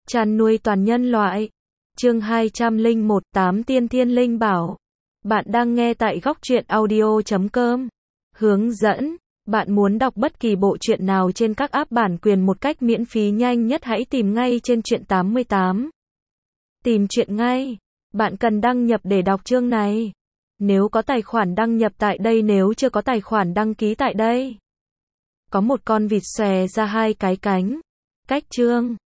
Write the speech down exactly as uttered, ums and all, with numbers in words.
Chăn nuôi toàn nhân loại. Chương hai trăm lẻ một, tám tiên thiên linh bảo. Bạn đang nghe tại góc truyện audio chấm com. Hướng dẫn. Bạn muốn đọc bất kỳ bộ truyện nào trên các app bản quyền một cách miễn phí nhanh nhất, hãy tìm ngay trên truyện tám mươi tám. Tìm truyện ngay. Bạn cần đăng nhập để đọc chương này. Nếu có tài khoản đăng nhập tại đây, nếu chưa có tài khoản đăng ký tại đây. Có một con vịt xòe ra hai cái cánh. Cách chương.